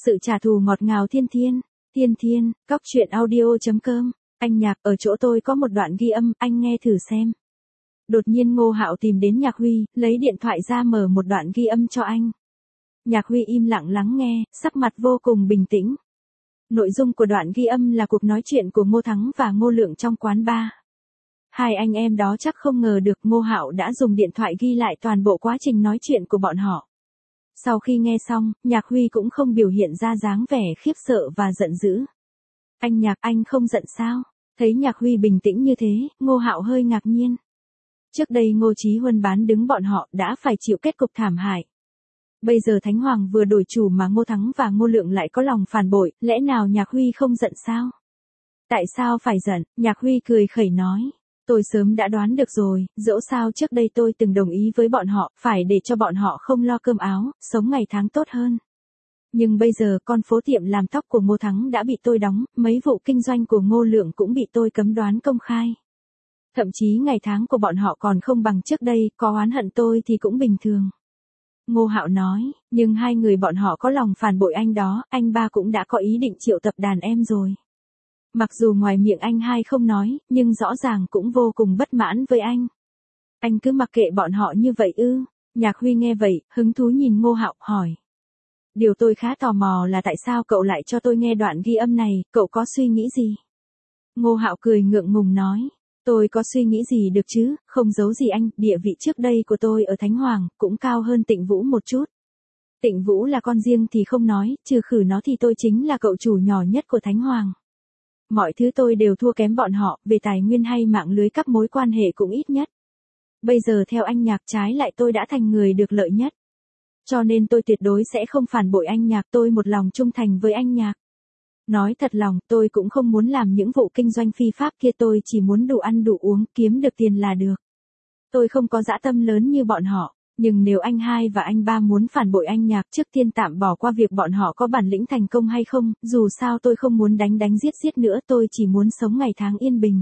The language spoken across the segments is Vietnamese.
Sự trả thù ngọt ngào thiên thiên. Thiên thiên, cóc truyện audio.com. Anh Nhạc, ở chỗ tôi có một đoạn ghi âm, anh nghe thử xem. Đột nhiên Ngô Hạo tìm đến Nhạc Huy, lấy điện thoại ra mở một đoạn ghi âm cho anh. Nhạc Huy im lặng lắng nghe, sắc mặt vô cùng bình tĩnh. Nội dung của đoạn ghi âm là cuộc nói chuyện của Ngô Thắng và Ngô Lượng trong quán bar. Hai anh em đó chắc không ngờ được Ngô Hạo đã dùng điện thoại ghi lại toàn bộ quá trình nói chuyện của bọn họ. Sau khi nghe xong, Nhạc Huy cũng không biểu hiện ra dáng vẻ khiếp sợ và giận dữ. Anh Nhạc, anh không giận sao? Thấy Nhạc Huy bình tĩnh như thế, Ngô Hạo hơi ngạc nhiên. Trước đây Ngô Chí Huân bán đứng bọn họ đã phải chịu kết cục thảm hại. Bây giờ Thánh Hoàng vừa đổi chủ mà Ngô Thắng và Ngô Lượng lại có lòng phản bội, lẽ nào Nhạc Huy không giận sao? Tại sao phải giận? Nhạc Huy cười khẩy nói. Tôi sớm đã đoán được rồi, dẫu sao trước đây tôi từng đồng ý với bọn họ, phải để cho bọn họ không lo cơm áo, sống ngày tháng tốt hơn. Nhưng bây giờ con phố tiệm làm tóc của Ngô Thắng đã bị tôi đóng, mấy vụ kinh doanh của Ngô Lượng cũng bị tôi cấm đoán công khai. Thậm chí ngày tháng của bọn họ còn không bằng trước đây, có oán hận tôi thì cũng bình thường. Ngô Hạo nói, nhưng hai người bọn họ có lòng phản bội anh đó, anh ba cũng đã có ý định triệu tập đàn em rồi. Mặc dù ngoài miệng anh hai không nói, nhưng rõ ràng cũng vô cùng bất mãn với anh. Anh cứ mặc kệ bọn họ như vậy ư? Nhạc Huy nghe vậy, hứng thú nhìn Ngô Hạo, hỏi. Điều tôi khá tò mò là tại sao cậu lại cho tôi nghe đoạn ghi âm này, cậu có suy nghĩ gì? Ngô Hạo cười ngượng ngùng nói. Tôi có suy nghĩ gì được chứ, không giấu gì anh, địa vị trước đây của tôi ở Thánh Hoàng, cũng cao hơn Tịnh Vũ một chút. Tịnh Vũ là con riêng thì không nói, trừ khử nó thì tôi chính là cậu chủ nhỏ nhất của Thánh Hoàng. Mọi thứ tôi đều thua kém bọn họ, về tài nguyên hay mạng lưới các mối quan hệ cũng ít nhất. Bây giờ theo anh Nhạc trái lại tôi đã thành người được lợi nhất. Cho nên tôi tuyệt đối sẽ không phản bội anh Nhạc, tôi một lòng trung thành với anh Nhạc. Nói thật lòng, tôi cũng không muốn làm những vụ kinh doanh phi pháp kia, tôi chỉ muốn đủ ăn đủ uống, kiếm được tiền là được. Tôi không có dã tâm lớn như bọn họ, nhưng nếu anh hai và anh ba muốn phản bội anh Nhạc, trước tiên tạm bỏ qua việc bọn họ có bản lĩnh thành công hay không, dù sao tôi không muốn đánh giết nữa, tôi chỉ muốn sống ngày tháng yên bình.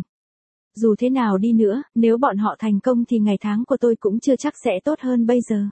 Dù thế nào đi nữa, nếu bọn họ thành công thì ngày tháng của tôi cũng chưa chắc sẽ tốt hơn bây giờ.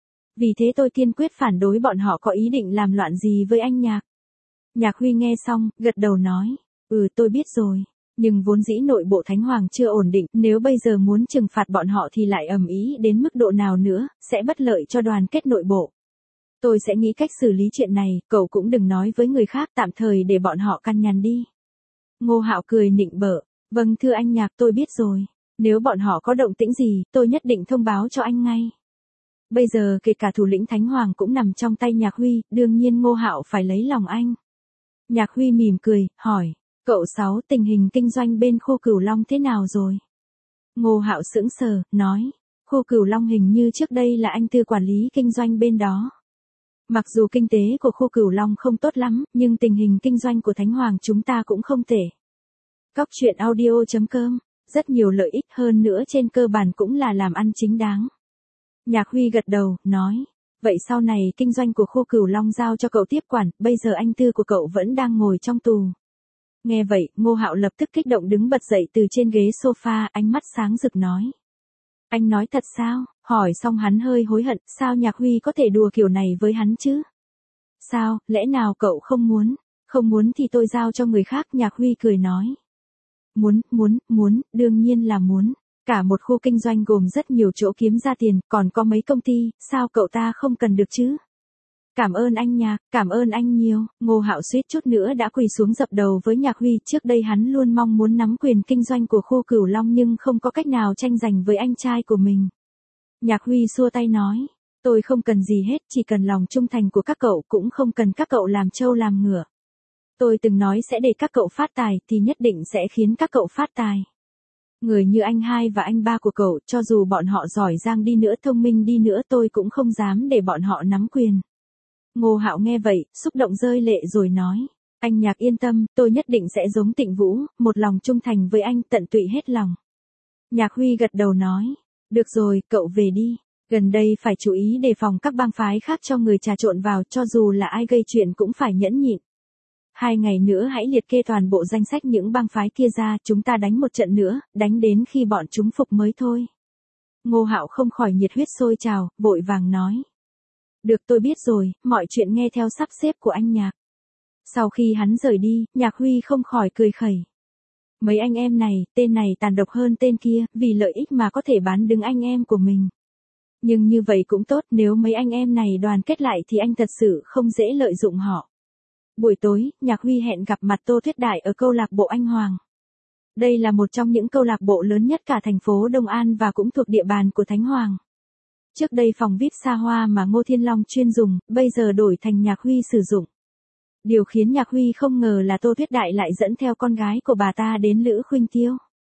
Vì thế tôi kiên quyết phản đối bọn họ có ý định làm loạn gì với anh Nhạc. Nhạc Huy nghe xong, gật đầu nói, tôi biết rồi, nhưng vốn dĩ nội bộ Thánh Hoàng chưa ổn định, nếu bây giờ muốn trừng phạt bọn họ thì lại ầm ĩ đến mức độ nào nữa, sẽ bất lợi cho đoàn kết nội bộ. Tôi sẽ nghĩ cách xử lý chuyện này, cậu cũng đừng nói với người khác, tạm thời để bọn họ căn nhằn đi. Ngô Hạo cười nịnh bợ, vâng thưa anh Nhạc, tôi biết rồi, nếu bọn họ có động tĩnh gì, tôi nhất định thông báo cho anh ngay. Bây giờ kể cả thủ lĩnh Thánh Hoàng cũng nằm trong tay Nhạc Huy, đương nhiên Ngô Hạo phải lấy lòng anh. Nhạc Huy mỉm cười, hỏi, cậu Sáu, tình hình kinh doanh bên khu Cửu Long thế nào rồi? Ngô Hạo sững sờ, nói, khu Cửu Long hình như trước đây là anh Tư quản lý kinh doanh bên đó. Mặc dù kinh tế của khu Cửu Long không tốt lắm, nhưng tình hình kinh doanh của Thánh Hoàng chúng ta cũng không tệ. Cóc truyện audio.com, rất nhiều lợi ích hơn nữa, trên cơ bản cũng là làm ăn chính đáng. Nhạc Huy gật đầu, nói. Vậy sau này kinh doanh của khu Cửu Long giao cho cậu tiếp quản, bây giờ anh Tư của cậu vẫn đang ngồi trong tù. Nghe vậy, Ngô Hạo lập tức kích động đứng bật dậy từ trên ghế sofa, ánh mắt sáng rực nói. Anh nói thật sao? Hỏi xong hắn hơi hối hận, sao Nhạc Huy có thể đùa kiểu này với hắn chứ? Sao, lẽ nào cậu không muốn? Không muốn thì tôi giao cho người khác, Nhạc Huy cười nói. Muốn, đương nhiên là muốn. Cả một khu kinh doanh gồm rất nhiều chỗ kiếm ra tiền, còn có mấy công ty, sao cậu ta không cần được chứ? Cảm ơn anh Nhạc, cảm ơn anh nhiều. Ngô Hạo suýt chút nữa đã quỳ xuống dập đầu với Nhạc Huy, trước đây hắn luôn mong muốn nắm quyền kinh doanh của khu Cửu Long nhưng không có cách nào tranh giành với anh trai của mình. Nhạc Huy xua tay nói, tôi không cần gì hết, chỉ cần lòng trung thành của các cậu, cũng không cần các cậu làm trâu làm ngựa. Tôi từng nói sẽ để các cậu phát tài, thì nhất định sẽ khiến các cậu phát tài. Người như anh hai và anh ba của cậu, cho dù bọn họ giỏi giang đi nữa, thông minh đi nữa, tôi cũng không dám để bọn họ nắm quyền. Ngô Hạo nghe vậy, xúc động rơi lệ rồi nói, anh Nhạc yên tâm, tôi nhất định sẽ giống Tịnh Vũ, một lòng trung thành với anh, tận tụy hết lòng. Nhạc Huy gật đầu nói, được rồi, cậu về đi, gần đây phải chú ý đề phòng các bang phái khác cho người trà trộn vào, cho dù là ai gây chuyện cũng phải nhẫn nhịn. 2 ngày nữa hãy liệt kê toàn bộ danh sách những bang phái kia ra, chúng ta đánh một trận nữa, đánh đến khi bọn chúng phục mới thôi. Ngô Hạo không khỏi nhiệt huyết sôi trào, vội vàng nói. Được tôi biết rồi, mọi chuyện nghe theo sắp xếp của anh Nhạc. Sau khi hắn rời đi, Nhạc Huy không khỏi cười khẩy. Mấy anh em này, tên này tàn độc hơn tên kia, vì lợi ích mà có thể bán đứng anh em của mình. Nhưng như vậy cũng tốt, nếu mấy anh em này đoàn kết lại thì anh thật sự không dễ lợi dụng họ. Buổi tối, Nhạc Huy hẹn gặp mặt Tô Tuyết Đại ở câu lạc bộ Anh Hoàng. Đây là một trong những câu lạc bộ lớn nhất cả thành phố Đông An và cũng thuộc địa bàn của Thánh Hoàng. Trước đây phòng VIP xa hoa mà Ngô Thiên Long chuyên dùng, bây giờ đổi thành Nhạc Huy sử dụng. Điều khiến Nhạc Huy không ngờ là Tô Tuyết Đại lại dẫn theo con gái của bà ta đến Lữ Khuynh Tiêu.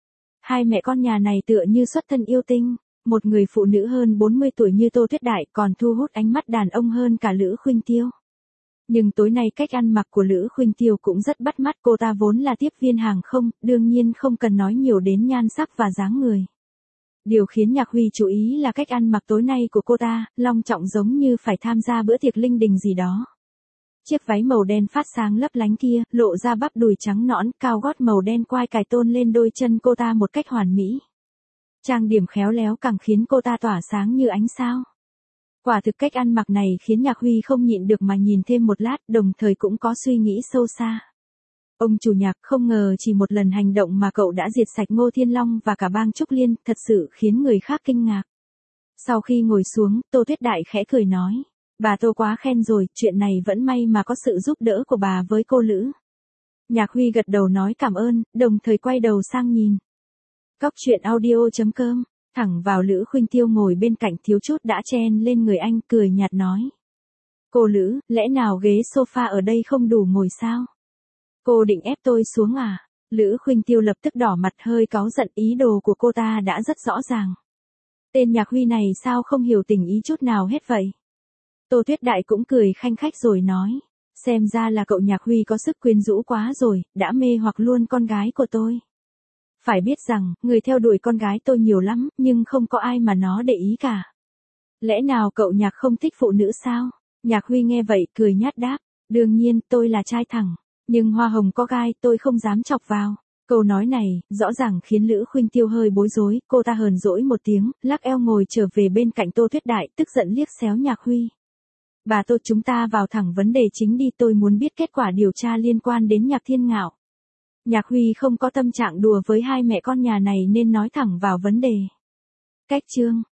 Hai mẹ con nhà này tựa như xuất thân yêu tinh, một người phụ nữ hơn 40 tuổi như Tô Tuyết Đại còn thu hút ánh mắt đàn ông hơn cả Lữ Khuynh Tiêu. Nhưng tối nay cách ăn mặc của Lữ Khuynh Tiêu cũng rất bắt mắt, cô ta vốn là tiếp viên hàng không, đương nhiên không cần nói nhiều đến nhan sắc và dáng người. Điều khiến Nhạc Huy chú ý là cách ăn mặc tối nay của cô ta, long trọng giống như phải tham gia bữa tiệc linh đình gì đó. Chiếc váy màu đen phát sáng lấp lánh kia, lộ ra bắp đùi trắng nõn, cao gót màu đen quai cài tôn lên đôi chân cô ta một cách hoàn mỹ. Trang điểm khéo léo càng khiến cô ta tỏa sáng như ánh sao. Quả thực cách ăn mặc này khiến Nhạc Huy không nhịn được mà nhìn thêm một lát, đồng thời cũng có suy nghĩ sâu xa. Ông chủ Nhạc, không ngờ chỉ một lần hành động mà cậu đã diệt sạch Ngô Thiên Long và cả bang Trúc Liên, thật sự khiến người khác kinh ngạc. Sau khi ngồi xuống, Tô Tuyết Đại khẽ cười nói. Bà Tô quá khen rồi, chuyện này vẫn may mà có sự giúp đỡ của bà với cô Lữ. Nhạc Huy gật đầu nói cảm ơn, đồng thời quay đầu sang nhìn. Cóc truyện audio.com, thẳng vào Lữ Khuynh Tiêu ngồi bên cạnh thiếu chút đã chen lên người anh, cười nhạt nói. Cô Lữ, lẽ nào ghế sofa ở đây không đủ ngồi sao? Cô định ép tôi xuống à? Lữ Khuynh Tiêu lập tức đỏ mặt hơi cáu giận, ý đồ của cô ta đã rất rõ ràng. Tên Nhạc Huy này sao không hiểu tình ý chút nào hết vậy? Tô Tuyết Đại cũng cười khanh khách rồi nói. Xem ra là cậu Nhạc Huy có sức quyến rũ quá rồi, đã mê hoặc luôn con gái của tôi. Phải biết rằng, người theo đuổi con gái tôi nhiều lắm, nhưng không có ai mà nó để ý cả. Lẽ nào cậu Nhạc không thích phụ nữ sao? Nhạc Huy nghe vậy, cười nhát đáp. Đương nhiên, tôi là trai thẳng. Nhưng hoa hồng có gai, tôi không dám chọc vào. Câu nói này, rõ ràng khiến Lữ Khuynh Tiêu hơi bối rối, cô ta hờn dỗi một tiếng, lắc eo ngồi trở về bên cạnh Tô Tuyết Đại, tức giận liếc xéo Nhạc Huy. Bà Tô, chúng ta vào thẳng vấn đề chính đi, tôi muốn biết kết quả điều tra liên quan đến Nhạc Thiên Ngạo. Nhạc Huy không có tâm trạng đùa với hai mẹ con nhà này nên nói thẳng vào vấn đề. Cách chương